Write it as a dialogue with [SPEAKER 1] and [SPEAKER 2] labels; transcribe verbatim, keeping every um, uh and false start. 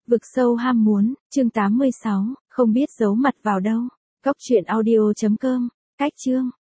[SPEAKER 1] Vực sâu ham muốn, chương tám mươi sáu, không biết giấu mặt vào đâu. Cóc truyện audio chấm com, cách chương.